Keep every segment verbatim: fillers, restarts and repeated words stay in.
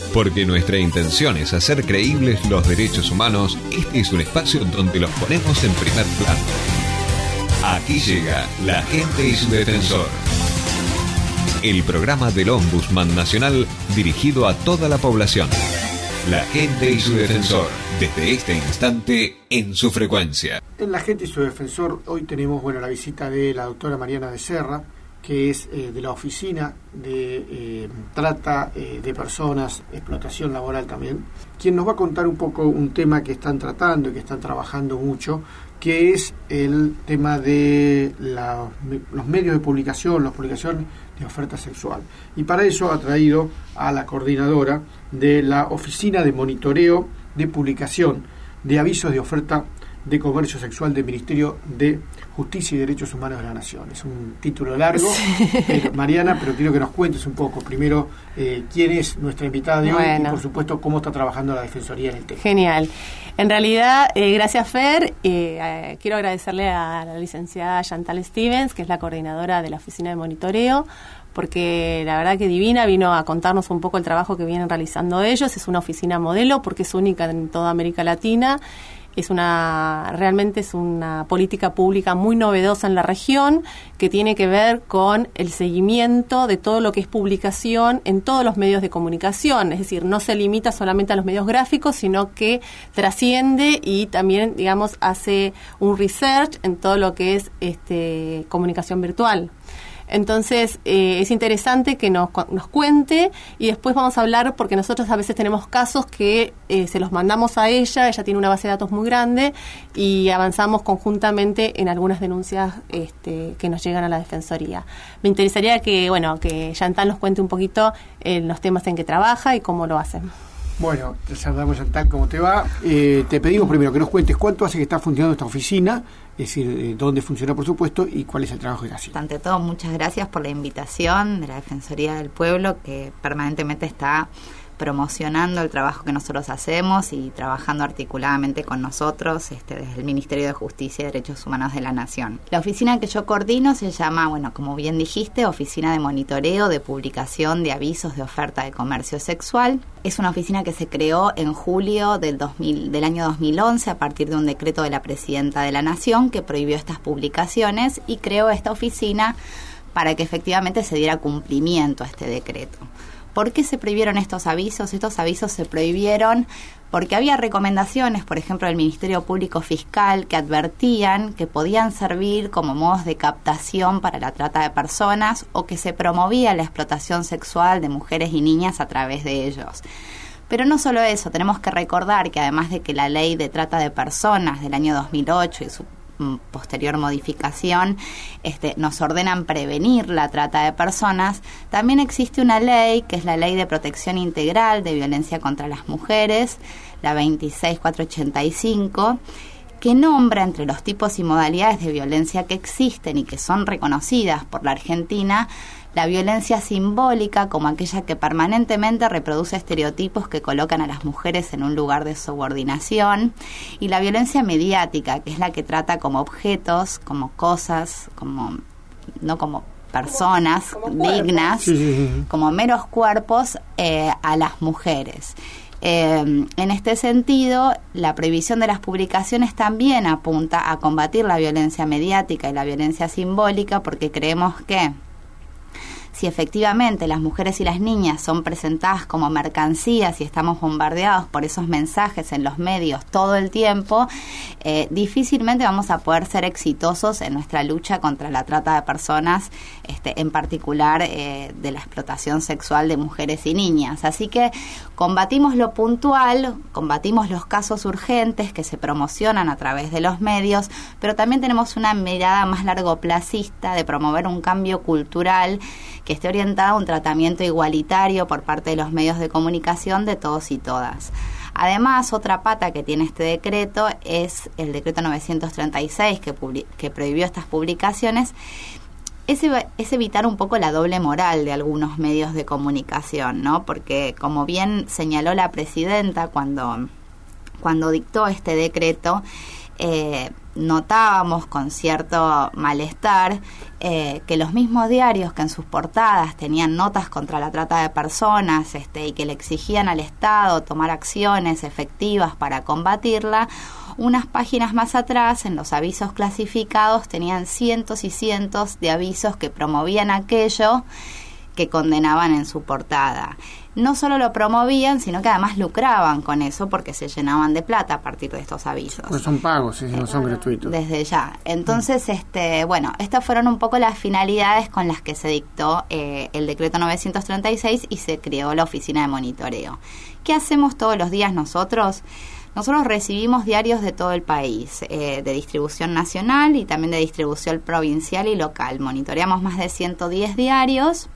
Porque nuestra intención es hacer creíbles los derechos humanos, este es un espacio donde los ponemos en primer plano. Aquí llega La Gente y su Defensor. El programa del Ombudsman Nacional dirigido a toda la población. La Gente y su Defensor, desde este instante en su frecuencia. En La Gente y su Defensor hoy tenemos bueno la visita de la doctora Mariana Becerra, que es eh, de la Oficina de eh, Trata eh, de Personas, Explotación Laboral también, quien nos va a contar un poco un tema que están tratando y que están trabajando mucho, que es el tema de la, los medios de publicación, la publicación de oferta sexual. Y para eso ha traído a la coordinadora de la Oficina de Monitoreo de Publicación de Avisos de Oferta de Comercio Sexual del Ministerio de Justicia y Derechos Humanos de la Nación. Es un título largo, sí. pero, Mariana, pero quiero que nos cuentes un poco, primero, eh, quién es nuestra invitada de bueno. hoy y, por supuesto, cómo está trabajando la Defensoría en el tema. Genial. En realidad, eh, gracias, Fer. Eh, eh, quiero agradecerle a la licenciada Chantal Stevens, que es la coordinadora de la Oficina de Monitoreo, porque la verdad que divina, vino a contarnos un poco el trabajo que vienen realizando ellos. Es una oficina modelo porque es única en toda América Latina. Es una, realmente es una política pública muy novedosa en la región que tiene que ver con el seguimiento de todo lo que es publicación en todos los medios de comunicación. Es decir, no se limita solamente a los medios gráficos, sino que trasciende y también, digamos, hace un research en todo lo que es este, comunicación virtual. Entonces, eh, es interesante que nos, nos cuente y después vamos a hablar, porque nosotros a veces tenemos casos que eh, se los mandamos a ella, ella tiene una base de datos muy grande y avanzamos conjuntamente en algunas denuncias este, que nos llegan a la Defensoría. Me interesaría que, bueno, que Chantal nos cuente un poquito eh, los temas en que trabaja y cómo lo hacen. Bueno, te saludamos, Chantal, ¿cómo te va? Eh, te pedimos primero que nos cuentes cuánto hace que está funcionando esta oficina, es decir, eh, dónde funciona, por supuesto, y cuál es el trabajo que hace. Ante todo, muchas gracias por la invitación de la Defensoría del Pueblo, que permanentemente está promocionando el trabajo que nosotros hacemos y trabajando articuladamente con nosotros este, desde el Ministerio de Justicia y Derechos Humanos de la Nación. La oficina que yo coordino se llama, bueno, como bien dijiste, Oficina de Monitoreo de Publicación de Avisos de Oferta de Comercio Sexual. Es una oficina que se creó en julio del, dos mil, del año dos mil once a partir de un decreto de la Presidenta de la Nación que prohibió estas publicaciones y creó esta oficina para que efectivamente se diera cumplimiento a este decreto. ¿Por qué se prohibieron estos avisos? Estos avisos se prohibieron porque había recomendaciones, por ejemplo, del Ministerio Público Fiscal, que advertían que podían servir como modos de captación para la trata de personas o que se promovía la explotación sexual de mujeres y niñas a través de ellos. Pero no solo eso, tenemos que recordar que además de que la Ley de Trata de Personas del año dos mil ocho y su posterior modificación este, nos ordenan prevenir la trata de personas, también existe una ley que es la Ley de Protección Integral de Violencia contra las Mujeres, la veintiséis mil cuatrocientos ochenta y cinco, que nombra entre los tipos y modalidades de violencia que existen y que son reconocidas por la Argentina la violencia simbólica como aquella que permanentemente reproduce estereotipos que colocan a las mujeres en un lugar de subordinación, y la violencia mediática, que es la que trata como objetos, como cosas, como no como personas como, como dignas, sí, sí, sí. como meros cuerpos eh, a las mujeres. Eh, en este sentido, la prohibición de las publicaciones también apunta a combatir la violencia mediática y la violencia simbólica, porque creemos que si efectivamente las mujeres y las niñas son presentadas como mercancías y estamos bombardeados por esos mensajes en los medios todo el tiempo, eh, difícilmente vamos a poder ser exitosos en nuestra lucha contra la trata de personas, este, en particular eh, de la explotación sexual de mujeres y niñas. Así que combatimos lo puntual, combatimos los casos urgentes que se promocionan a través de los medios, pero también tenemos una mirada más largoplacista de promover un cambio cultural que esté orientada a un tratamiento igualitario por parte de los medios de comunicación de todos y todas. Además, otra pata que tiene este decreto es el decreto novecientos treinta y seis que, publi- que prohibió estas publicaciones. Es, es evitar un poco la doble moral de algunos medios de comunicación, ¿no? Porque, como bien señaló la presidenta cuando, cuando dictó este decreto, eh, notábamos con cierto malestar eh, que los mismos diarios que en sus portadas tenían notas contra la trata de personas este, y que le exigían al Estado tomar acciones efectivas para combatirla, unas páginas más atrás, en los avisos clasificados, tenían cientos y cientos de avisos que promovían aquello que condenaban en su portada. No solo lo promovían, sino que además lucraban con eso porque se llenaban de plata a partir de estos avisos. Pues son pagos, no son gratuitos. Desde ya. Entonces, este, bueno, estas fueron un poco las finalidades con las que se dictó eh, el decreto novecientos treinta y seis y se creó la oficina de monitoreo. ¿Qué hacemos todos los días nosotros? Nosotros recibimos diarios de todo el país, eh, de distribución nacional y también de distribución provincial y local. Monitoreamos más de ciento diez diarios.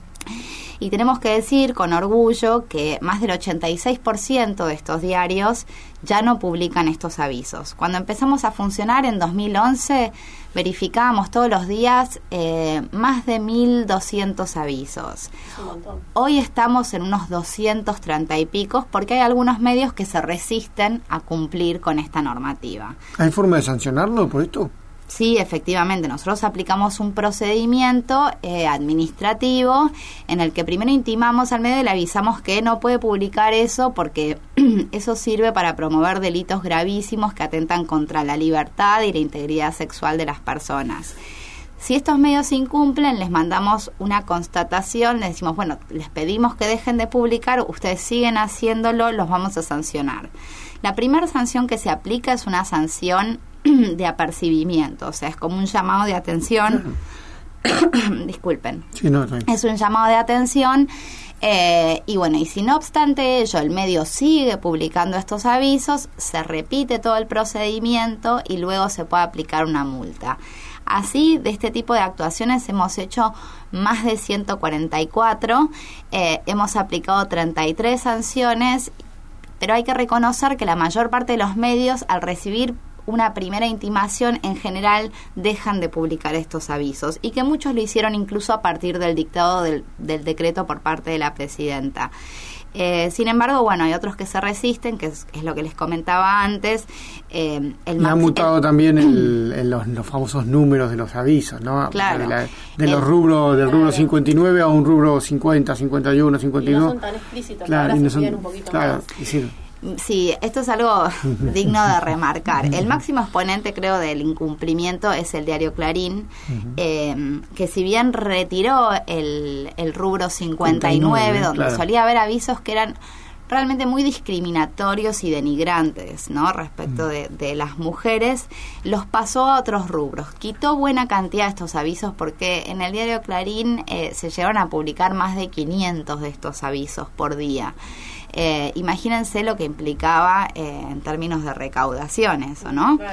Y tenemos que decir con orgullo que más del ochenta y seis por ciento de estos diarios ya no publican estos avisos. Cuando empezamos a funcionar en dos mil once, verificábamos todos los días eh, más de mil doscientos avisos. Un montón. Hoy estamos en unos doscientos treinta y pico porque hay algunos medios que se resisten a cumplir con esta normativa. ¿Hay forma de sancionarlo por esto? Sí, efectivamente, nosotros aplicamos un procedimiento eh, administrativo en el que primero intimamos al medio y le avisamos que no puede publicar eso porque eso sirve para promover delitos gravísimos que atentan contra la libertad y la integridad sexual de las personas. Si estos medios incumplen, les mandamos una constatación, les decimos, bueno, les pedimos que dejen de publicar, ustedes siguen haciéndolo, los vamos a sancionar. La primera sanción que se aplica es una sanción de apercibimiento, o sea, es como un llamado de atención. Disculpen. Sí, no, no. Es un llamado de atención eh, y bueno, y si no obstante ello, el medio sigue publicando estos avisos, se repite todo el procedimiento y luego se puede aplicar una multa. Así, de este tipo de actuaciones hemos hecho más de ciento cuarenta y cuatro, eh, hemos aplicado treinta y tres sanciones, pero hay que reconocer que la mayor parte de los medios, al recibir una primera intimación, en general dejan de publicar estos avisos y que muchos lo hicieron incluso a partir del dictado del, del decreto por parte de la presidenta. Eh, sin embargo, bueno, hay otros que se resisten, que es, es lo que les comentaba antes. Eh, el y ha mutado el, también el, el, los, los famosos números de los avisos, ¿no? Claro. De, la, de los rubros, del rubro claro. cincuenta y nueve a un rubro cincuenta, cincuenta y uno, cincuenta y dos. Y no son tan explícitos, claro, ahora y no se son, piden un poquito claro, más. Y sí. Sí, esto es algo digno de remarcar. El máximo exponente, creo, del incumplimiento es el diario Clarín, uh-huh. eh, que si bien retiró el, el rubro cincuenta y nueve, cincuenta y nueve donde claro. solía haber avisos que eran realmente muy discriminatorios y denigrantes, ¿no? Respecto de, de las mujeres, los pasó a otros rubros. Quitó buena cantidad de estos avisos porque en el diario Clarín eh, se llegaron a publicar más de quinientos de estos avisos por día. Eh, imagínense lo que implicaba eh, en términos de recaudación eso, ¿no? Claro,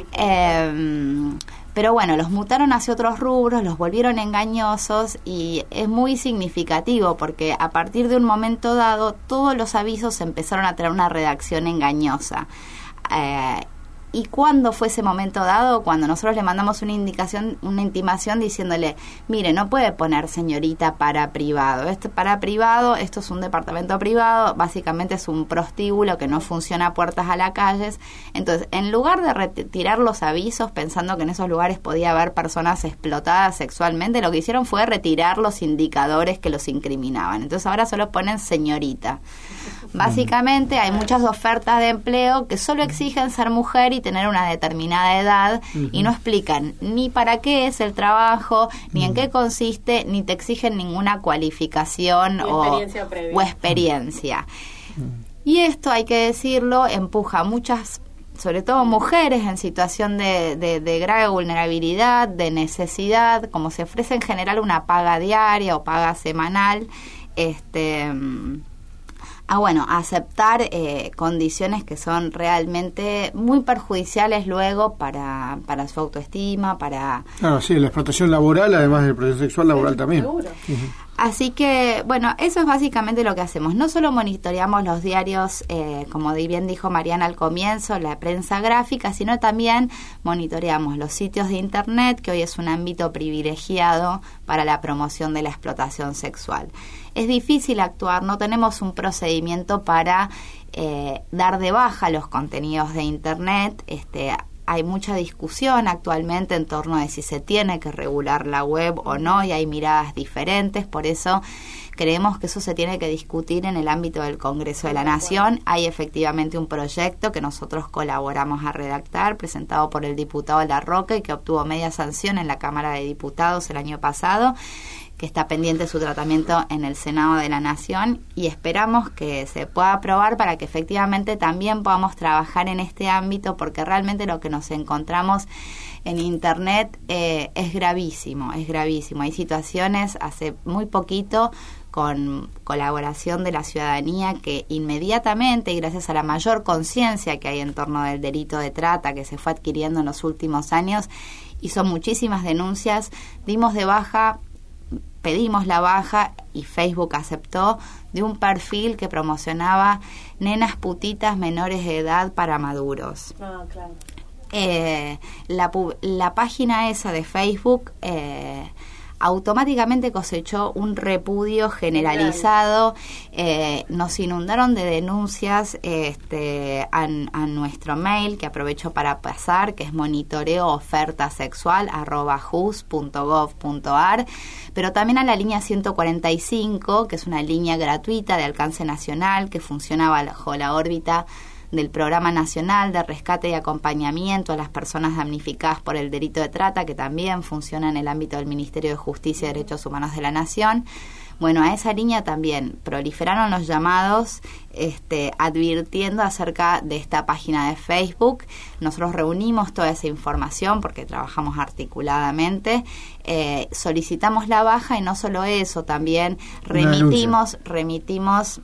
eh, pero bueno, los mutaron hacia otros rubros, los volvieron engañosos y es muy significativo porque a partir de un momento dado todos los avisos empezaron a tener una redacción engañosa. Eh, ¿Y cuándo fue ese momento dado? Cuando nosotros le mandamos una indicación, una intimación diciéndole, mire, no puede poner señorita para privado. Esto para privado, esto es un departamento privado, básicamente es un prostíbulo que no funciona a puertas a las calles. Entonces, en lugar de retirar los avisos pensando que en esos lugares podía haber personas explotadas sexualmente, lo que hicieron fue retirar los indicadores que los incriminaban. Entonces, ahora solo ponen señorita. Básicamente hay muchas ofertas de empleo que solo exigen ser mujer y tener una determinada edad uh-huh. y no explican ni para qué es el trabajo, ni uh-huh. en qué consiste, ni te exigen ninguna cualificación o experiencia, o experiencia. Uh-huh. Y esto, hay que decirlo, empuja a muchas, sobre todo mujeres en situación de, de, de grave vulnerabilidad, de necesidad, como se ofrece en general una paga diaria o paga semanal, este... Ah, bueno, aceptar eh, condiciones que son realmente muy perjudiciales luego para, para su autoestima, para... Claro, sí, la explotación laboral, además del proceso sexual laboral sí, también. Seguro. Uh-huh. Así que, bueno, eso es básicamente lo que hacemos. No solo monitoreamos los diarios, eh, como bien dijo Mariana al comienzo, la prensa gráfica, sino también monitoreamos los sitios de Internet, que hoy es un ámbito privilegiado para la promoción de la explotación sexual. Es difícil actuar, no tenemos un procedimiento para eh, dar de baja los contenidos de Internet. Este, hay mucha discusión actualmente en torno de si se tiene que regular la web o no, y hay miradas diferentes, por eso creemos que eso se tiene que discutir en el ámbito del Congreso de la Nación. Hay efectivamente un proyecto que nosotros colaboramos a redactar, presentado por el diputado Larroque, y que obtuvo media sanción en la Cámara de Diputados el año pasado, que está pendiente su tratamiento en el Senado de la Nación, y esperamos que se pueda aprobar para que efectivamente también podamos trabajar en este ámbito, porque realmente lo que nos encontramos en Internet eh, es gravísimo, es gravísimo. Hay situaciones hace muy poquito, con colaboración de la ciudadanía, que inmediatamente, y gracias a la mayor conciencia que hay en torno del delito de trata que se fue adquiriendo en los últimos años, hizo muchísimas denuncias, dimos de baja, pedimos la baja y Facebook aceptó, de un perfil que promocionaba nenas putitas menores de edad para maduros. Ah, claro. Eh, la, la página esa de Facebook eh, automáticamente cosechó un repudio generalizado, eh, nos inundaron de denuncias este, a, a nuestro mail, que aprovecho para pasar, que es monitoreo oferta sexual arroba jus punto gov punto ar, pero también a la línea ciento cuarenta y cinco, que es una línea gratuita de alcance nacional que funciona bajo la órbita del Programa Nacional de Rescate y Acompañamiento a las Personas Damnificadas por el Delito de Trata, que también funciona en el ámbito del Ministerio de Justicia y Derechos Humanos de la Nación. Bueno, a esa línea también proliferaron los llamados este, advirtiendo acerca de esta página de Facebook. Nosotros reunimos toda esa información porque trabajamos articuladamente, eh, solicitamos la baja, y no solo eso, también remitimos, remitimos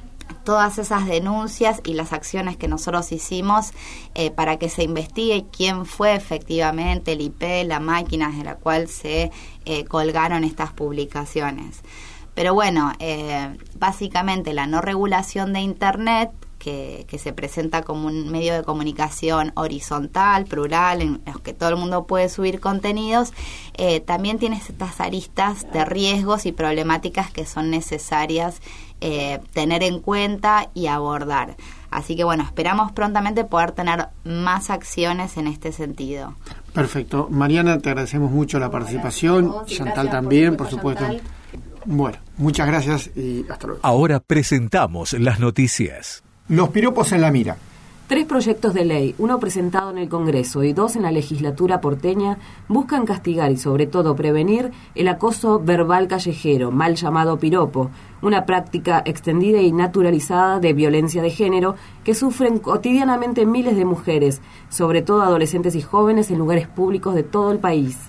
todas esas denuncias y las acciones que nosotros hicimos eh, para que se investigue quién fue efectivamente el I P, la máquina de la cual se eh, colgaron estas publicaciones. Pero bueno, eh, básicamente la no regulación de Internet, que, que se presenta como un medio de comunicación horizontal, plural, en los que todo el mundo puede subir contenidos, eh, también tiene estas aristas de riesgos y problemáticas que son necesarias eh, tener en cuenta y abordar. Así que bueno, esperamos prontamente poder tener más acciones en este sentido. Perfecto. Mariana, te agradecemos mucho la participación. Chantal también, por supuesto. Bueno, muchas gracias y hasta luego. Ahora presentamos las noticias. Los piropos en la mira. Tres proyectos de ley, uno presentado en el Congreso y dos en la legislatura porteña, buscan castigar y sobre todo prevenir el acoso verbal callejero, mal llamado piropo, una práctica extendida y naturalizada de violencia de género que sufren cotidianamente miles de mujeres, sobre todo adolescentes y jóvenes, en lugares públicos de todo el país.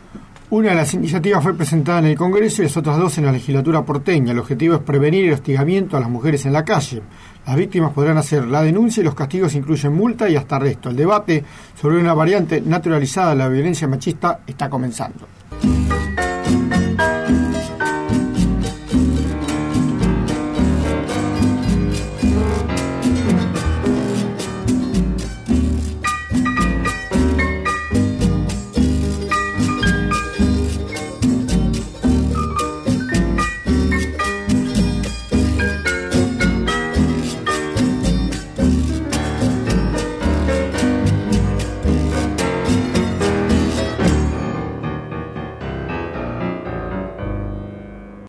Una de las iniciativas fue presentada en el Congreso y las otras dos en la legislatura porteña. El objetivo es prevenir el hostigamiento a las mujeres en la calle. Las víctimas podrán hacer la denuncia y los castigos incluyen multa y hasta arresto. El debate sobre una variante naturalizada de la violencia machista está comenzando.